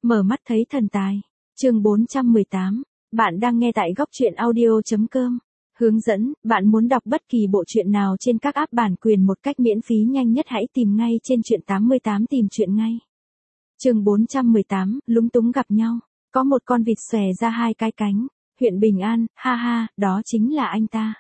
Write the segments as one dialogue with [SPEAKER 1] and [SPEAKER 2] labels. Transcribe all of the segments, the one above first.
[SPEAKER 1] Mở mắt thấy thần tài. Chương 418. Bạn đang nghe tại góc truyện audio.com. Hướng dẫn, bạn muốn đọc bất kỳ bộ truyện nào trên các app bản quyền một cách miễn phí nhanh nhất hãy tìm ngay trên truyện 88 tìm truyện ngay. Chương 418, lúng túng gặp nhau. Có một con vịt xòe ra hai cái cánh. Huyện Bình An, ha ha, đó chính là anh ta.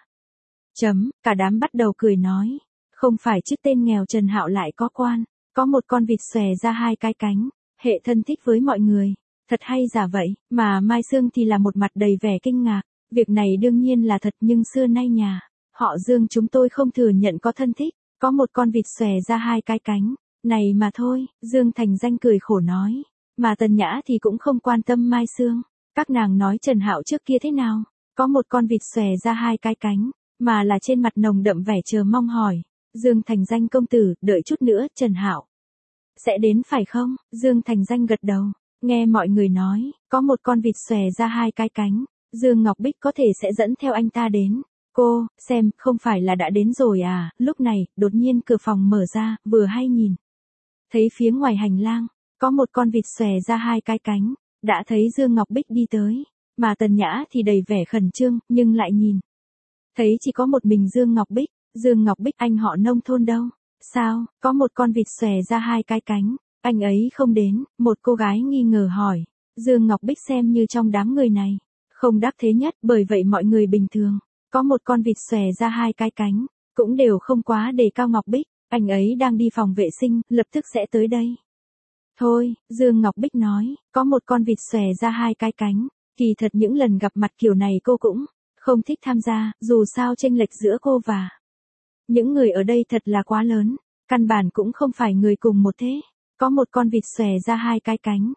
[SPEAKER 1] Cả đám bắt đầu cười nói. Không phải chứ tên nghèo Trần Hạo lại có quan. Có một con vịt xòe ra hai cái cánh. Hệ thân thích với mọi người. Thật hay giả vậy, mà Mai Sương thì là một mặt đầy vẻ kinh ngạc. Việc này đương nhiên là thật nhưng xưa nay nhà họ Dương chúng tôi không thừa nhận có thân thích. Có một con vịt xòe ra hai cái cánh. Này mà thôi, Dương Thành Danh cười khổ nói. Mà Tần Nhã thì cũng không quan tâm Mai Sương. Các nàng nói Trần Hạo trước kia thế nào? Có một con vịt xòe ra hai cái cánh. Mà là trên mặt nồng đậm vẻ chờ mong hỏi. Dương Thành Danh công tử, đợi chút nữa, Trần Hạo sẽ đến phải không? Dương Thành Danh gật đầu. Nghe mọi người nói, có một con vịt xòe ra hai cái cánh. Dương Ngọc Bích có thể sẽ dẫn theo anh ta đến. Cô, xem, không phải là đã đến rồi à? Lúc này, đột nhiên cửa phòng mở ra, vừa hay nhìn. Thấy phía ngoài hành lang, có một con vịt xòe ra hai cái cánh. Đã thấy Dương Ngọc Bích đi tới. Mà Tần Nhã thì đầy vẻ khẩn trương, nhưng lại nhìn. Thấy chỉ có một mình Dương Ngọc Bích. Dương Ngọc Bích anh họ nông thôn đâu? Sao, có một con vịt xòe ra hai cái cánh. Anh ấy không đến, một cô gái nghi ngờ hỏi. Dương Ngọc Bích xem như trong đám người này. Không đắc thế nhất, bởi vậy mọi người bình thường. Có một con vịt xòe ra hai cái cánh. Cũng đều không quá đề cao Ngọc Bích. Anh ấy đang đi phòng vệ sinh, lập tức sẽ tới đây. Thôi, Dương Ngọc Bích nói, có một con vịt xòe ra hai cái cánh. Kỳ thật những lần gặp mặt kiểu này cô cũng không thích tham gia, dù sao chênh lệch giữa cô và những người ở đây thật là quá lớn. Căn bản cũng không phải người cùng một thế. Có một con vịt xòe ra hai cái cánh.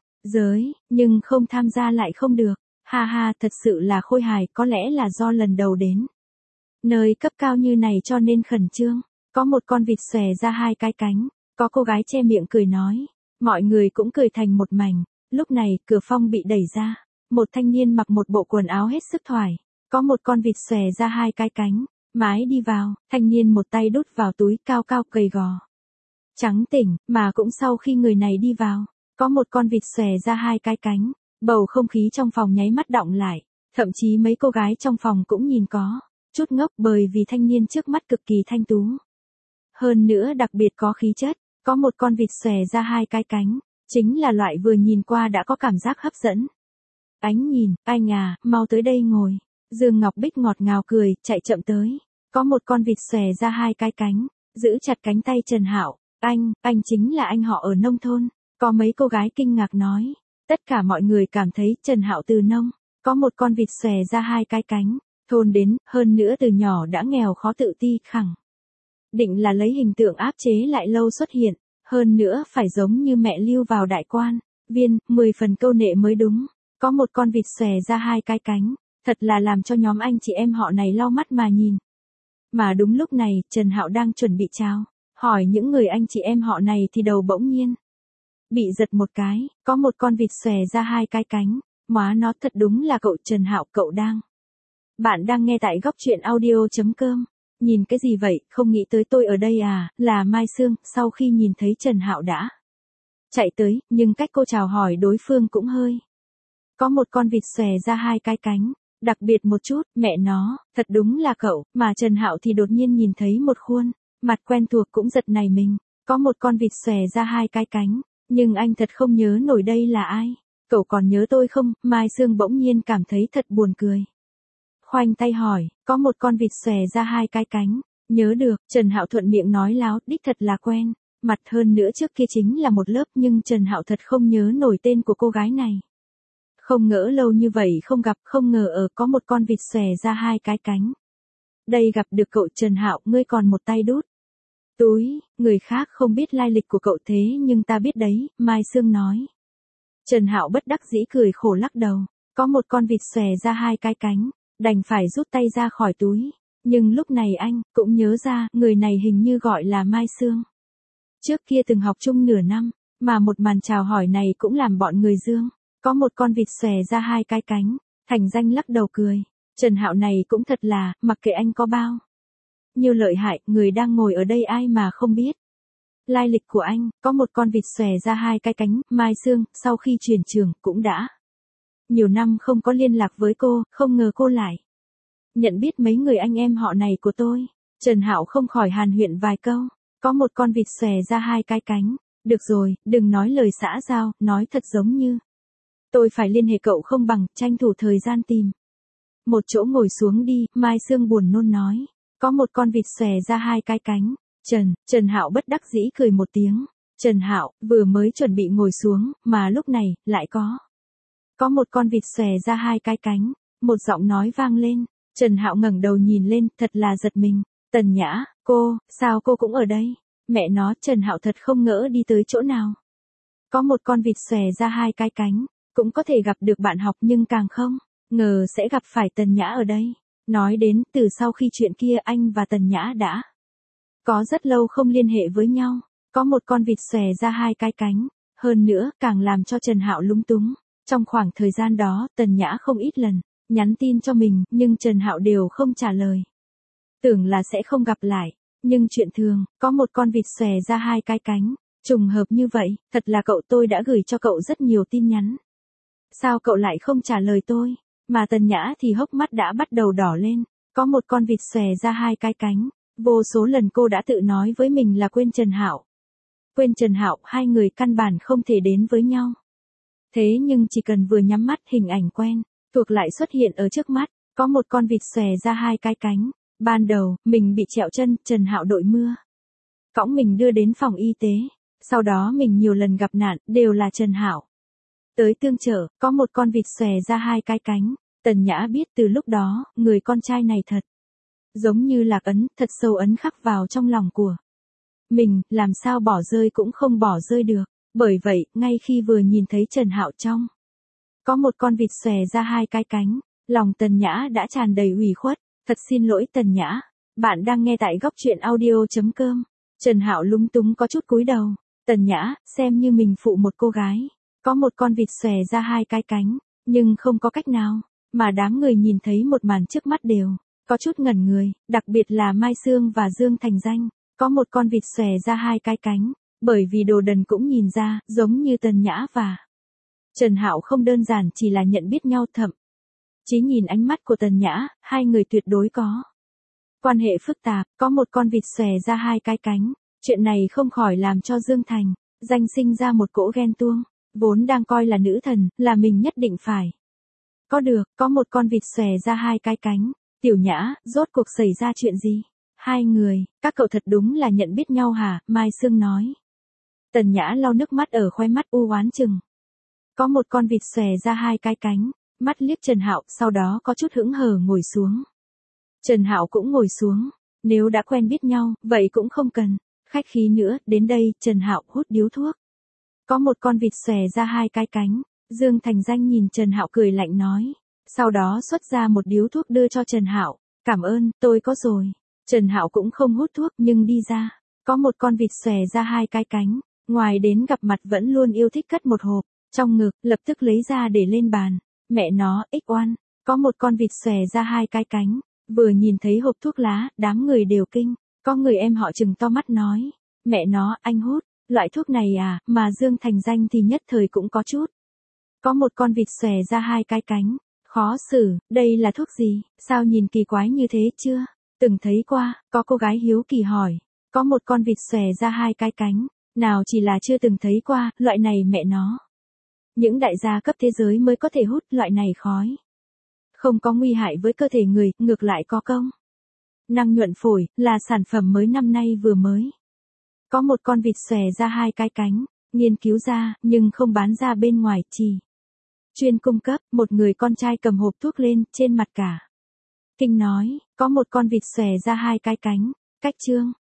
[SPEAKER 1] Nhưng không tham gia lại không được. Ha ha, thật sự là khôi hài, có lẽ là do lần đầu đến nơi cấp cao như này cho nên khẩn trương. Có một con vịt xòe ra hai cái cánh. Có cô gái che miệng cười nói. Mọi người cũng cười thành một mảnh. Lúc này, cửa phòng bị đẩy ra. Một thanh niên mặc một bộ quần áo hết sức thoải. Có một con vịt xòe ra hai cái cánh. Mái đi vào, thanh niên một tay đút vào túi cao cao gầy gò. Trắng tỉnh, mà cũng sau khi người này đi vào, có một con vịt xòe ra hai cái cánh. Bầu không khí trong phòng nháy mắt đọng lại. Thậm chí mấy cô gái trong phòng cũng nhìn có chút ngốc bởi vì thanh niên trước mắt cực kỳ thanh tú. Hơn nữa đặc biệt có khí chất. Có một con vịt xòe ra hai cái cánh. Chính là loại vừa nhìn qua đã có cảm giác hấp dẫn. Ánh nhìn, anh à, mau tới đây ngồi. Dương Ngọc Bích ngọt ngào cười, chạy chậm tới. Có một con vịt xòe ra hai cái cánh. Giữ chặt cánh tay Trần Hạo. Anh chính là anh họ ở nông thôn. Có mấy cô gái kinh ngạc nói. Tất cả mọi người cảm thấy Trần Hạo từ nông. Có một con vịt xòe ra hai cái cánh. Thôn đến, hơn nữa từ nhỏ đã nghèo khó tự ti khẳng định là lấy hình tượng áp chế lại lâu xuất hiện. Hơn nữa phải giống như mẹ lưu vào đại quan viên, 10 phần câu nệ mới đúng. Có một con vịt xòe ra hai cái cánh. Thật là làm cho nhóm anh chị em họ này lau mắt mà nhìn. Mà đúng lúc này, Trần Hạo đang chuẩn bị chào hỏi những người anh chị em họ này thì đầu bỗng nhiên bị giật một cái. Có một con vịt xòe ra hai cái cánh. Móa nó, thật đúng là cậu Trần Hạo. Bạn đang nghe tại góc truyện audio.com. Nhìn cái gì vậy, không nghĩ tới tôi ở đây à? Là Mai Sương. Sau khi nhìn thấy Trần Hạo đã chạy tới, nhưng cách cô chào hỏi đối phương cũng hơi. Có một con vịt xòe ra hai cái cánh. Đặc biệt một chút, mẹ nó, thật đúng là cậu. Mà Trần Hạo thì đột nhiên nhìn thấy một khuôn mặt quen thuộc cũng giật nảy mình. Có một con vịt xòe ra hai cái cánh. Nhưng anh thật không nhớ nổi đây là ai. Cậu còn nhớ tôi không? Mai Sương bỗng nhiên cảm thấy thật buồn cười. Khoanh tay hỏi, có một con vịt xòe ra hai cái cánh. Nhớ được, Trần Hạo thuận miệng nói láo, đích thật là quen mặt, hơn nữa trước kia chính là một lớp, nhưng Trần Hạo thật không nhớ nổi tên của cô gái này. Không ngỡ lâu như vậy không gặp, không ngờ có một con vịt xòe ra hai cái cánh. Đây gặp được cậu Trần Hạo, ngươi còn một tay đút túi, người khác không biết lai lịch của cậu thế nhưng ta biết đấy, Mai Sương nói. Trần Hạo bất đắc dĩ cười khổ lắc đầu. Có một con vịt xòe ra hai cái cánh. Đành phải rút tay ra khỏi túi. Nhưng lúc này anh cũng nhớ ra, người này hình như gọi là Mai Sương. Trước kia từng học chung nửa năm, mà một màn chào hỏi này cũng làm bọn người Dương. Có một con vịt xòe ra hai cái cánh. Thành Danh lắc đầu cười. Trần Hạo này cũng thật là, mặc kệ anh có bao nhiêu lợi hại, người đang ngồi ở đây ai mà không biết. lai lịch của anh, có một con vịt xòe ra hai cái cánh, Mai Sương, sau khi chuyển trường, cũng đã. Nhiều năm không có liên lạc với cô, không ngờ cô lại. Nhận biết mấy người anh em họ này của tôi. Trần Hạo không khỏi hàn huyện vài câu. Có một con vịt xòe ra hai cái cánh. Được rồi, đừng nói lời xã giao, nói thật giống như. Tôi phải liên hệ cậu không bằng, tranh thủ thời gian tìm. Một chỗ ngồi xuống đi, Mai Sương buồn nôn nói. Có một con vịt xòe ra hai cái cánh. Trần Hạo bất đắc dĩ cười một tiếng. Trần Hạo, vừa mới chuẩn bị ngồi xuống, mà lúc này, lại có. Có một con vịt xòe ra hai cái cánh. Một giọng nói vang lên. Trần Hạo ngẩng đầu nhìn lên, thật là giật mình. Tần Nhã, sao cô cũng ở đây? Mẹ nó, Trần Hạo thật không ngỡ đi tới chỗ nào. Có một con vịt xòe ra hai cái cánh, cũng có thể gặp được bạn học nhưng càng không ngờ sẽ gặp phải Tần Nhã ở đây. Nói đến, từ sau khi chuyện kia anh và Tần Nhã đã có rất lâu không liên hệ với nhau. Có một con vịt xòe ra hai cái cánh, hơn nữa, càng làm cho Trần Hạo lúng túng. Trong khoảng thời gian đó, Tần Nhã không ít lần nhắn tin cho mình, nhưng Trần Hạo đều không trả lời. Tưởng là sẽ không gặp lại, nhưng chuyện thường, có một con vịt xòe ra hai cái cánh, trùng hợp như vậy, thật là cậu, tôi đã gửi cho cậu rất nhiều tin nhắn. Sao cậu lại không trả lời tôi? Mà Tần Nhã thì hốc mắt đã bắt đầu đỏ lên, có một con vịt xòe ra hai cái cánh, vô số lần cô đã tự nói với mình là quên Trần Hạo. Quên Trần Hạo, hai người căn bản không thể đến với nhau. Thế nhưng chỉ cần vừa nhắm mắt, hình ảnh quen thuộc lại xuất hiện ở trước mắt, có một con vịt xòe ra hai cái cánh. Ban đầu, mình bị trẹo chân, Trần Hạo đội mưa cõng mình đưa đến phòng y tế. Sau đó mình nhiều lần gặp nạn, đều là Trần Hạo tới tương trợ, có một con vịt xòe ra hai cái cánh. Tần Nhã biết từ lúc đó, người con trai này thật giống như lạc ấn, thật sâu ấn khắc vào trong lòng của mình, làm sao bỏ rơi cũng không bỏ rơi được. Bởi vậy, ngay khi vừa nhìn thấy Trần Hạo trong có một con vịt xòe ra hai cái cánh, lòng Tần Nhã đã tràn đầy ủy khuất. Thật xin lỗi Tần Nhã, bạn đang nghe tại góc truyện audio.com. Trần Hạo lúng túng có chút cúi đầu. Tần Nhã, xem như mình phụ một cô gái. Có một con vịt xòe ra hai cái cánh, nhưng không có cách nào. Mà đám người nhìn thấy một màn trước mắt đều có chút ngẩn người, đặc biệt là Mai Sương và Dương Thành Danh. Có một con vịt xòe ra hai cái cánh, bởi vì Đồ Đần cũng nhìn ra, giống như Tần Nhã và Trần Hạo không đơn giản chỉ là nhận biết nhau, thậm chí nhìn ánh mắt của Tần Nhã, hai người tuyệt đối có quan hệ phức tạp. Có một con vịt xòe ra hai cái cánh, chuyện này không khỏi làm cho Dương Thành Danh sinh ra một cỗ ghen tuông, vốn đang coi là nữ thần, là mình nhất định phải có được. Có một con vịt xòe ra hai cái cánh. Tiểu Nhã, rốt cuộc xảy ra chuyện gì? Hai người, các cậu thật đúng là nhận biết nhau hả? Mai Sương nói. Tần Nhã lau nước mắt ở khóe mắt u oán chừng. Có một con vịt xòe ra hai cái cánh, mắt liếc Trần Hạo, sau đó có chút hững hờ ngồi xuống. Trần Hạo cũng ngồi xuống, nếu đã quen biết nhau, vậy cũng không cần khách khí nữa. Đến đây, Trần Hạo hút điếu thuốc. Có một con vịt xòe ra hai cái cánh. Dương Thành Danh nhìn Trần Hạo cười lạnh nói, sau đó xuất ra một điếu thuốc đưa cho Trần Hạo. Cảm ơn, tôi có rồi. Trần Hạo cũng không hút thuốc nhưng đi ra, có một con vịt xòe ra hai cái cánh, ngoài đến gặp mặt vẫn luôn yêu thích cất một hộp trong ngực, lập tức lấy ra để lên bàn. Mẹ nó, X1, có một con vịt xòe ra hai cái cánh. Vừa nhìn thấy hộp thuốc lá, đám người đều kinh. Có người em họ trừng to mắt nói, mẹ nó, anh hút loại thuốc này à? Mà Dương Thành Danh thì nhất thời cũng có chút. Có một con vịt xòe ra hai cái cánh, khó xử, đây là thuốc gì, sao nhìn kỳ quái như thế chưa? Từng thấy qua, có cô gái hiếu kỳ hỏi. Có một con vịt xòe ra hai cái cánh, nào chỉ là chưa từng thấy qua, loại này mẹ nó. Những đại gia cấp thế giới mới có thể hút loại này khói. Không có nguy hại với cơ thể người, ngược lại có công năng nhuận phổi, là sản phẩm mới năm nay vừa mới. Có một con vịt xòe ra hai cái cánh, nghiên cứu ra, nhưng không bán ra bên ngoài, chỉ chuyên cung cấp. Một người con trai cầm hộp thuốc lên, trên mặt cả kinh nói, có một con vịt xòe ra hai cái cánh, cách chương.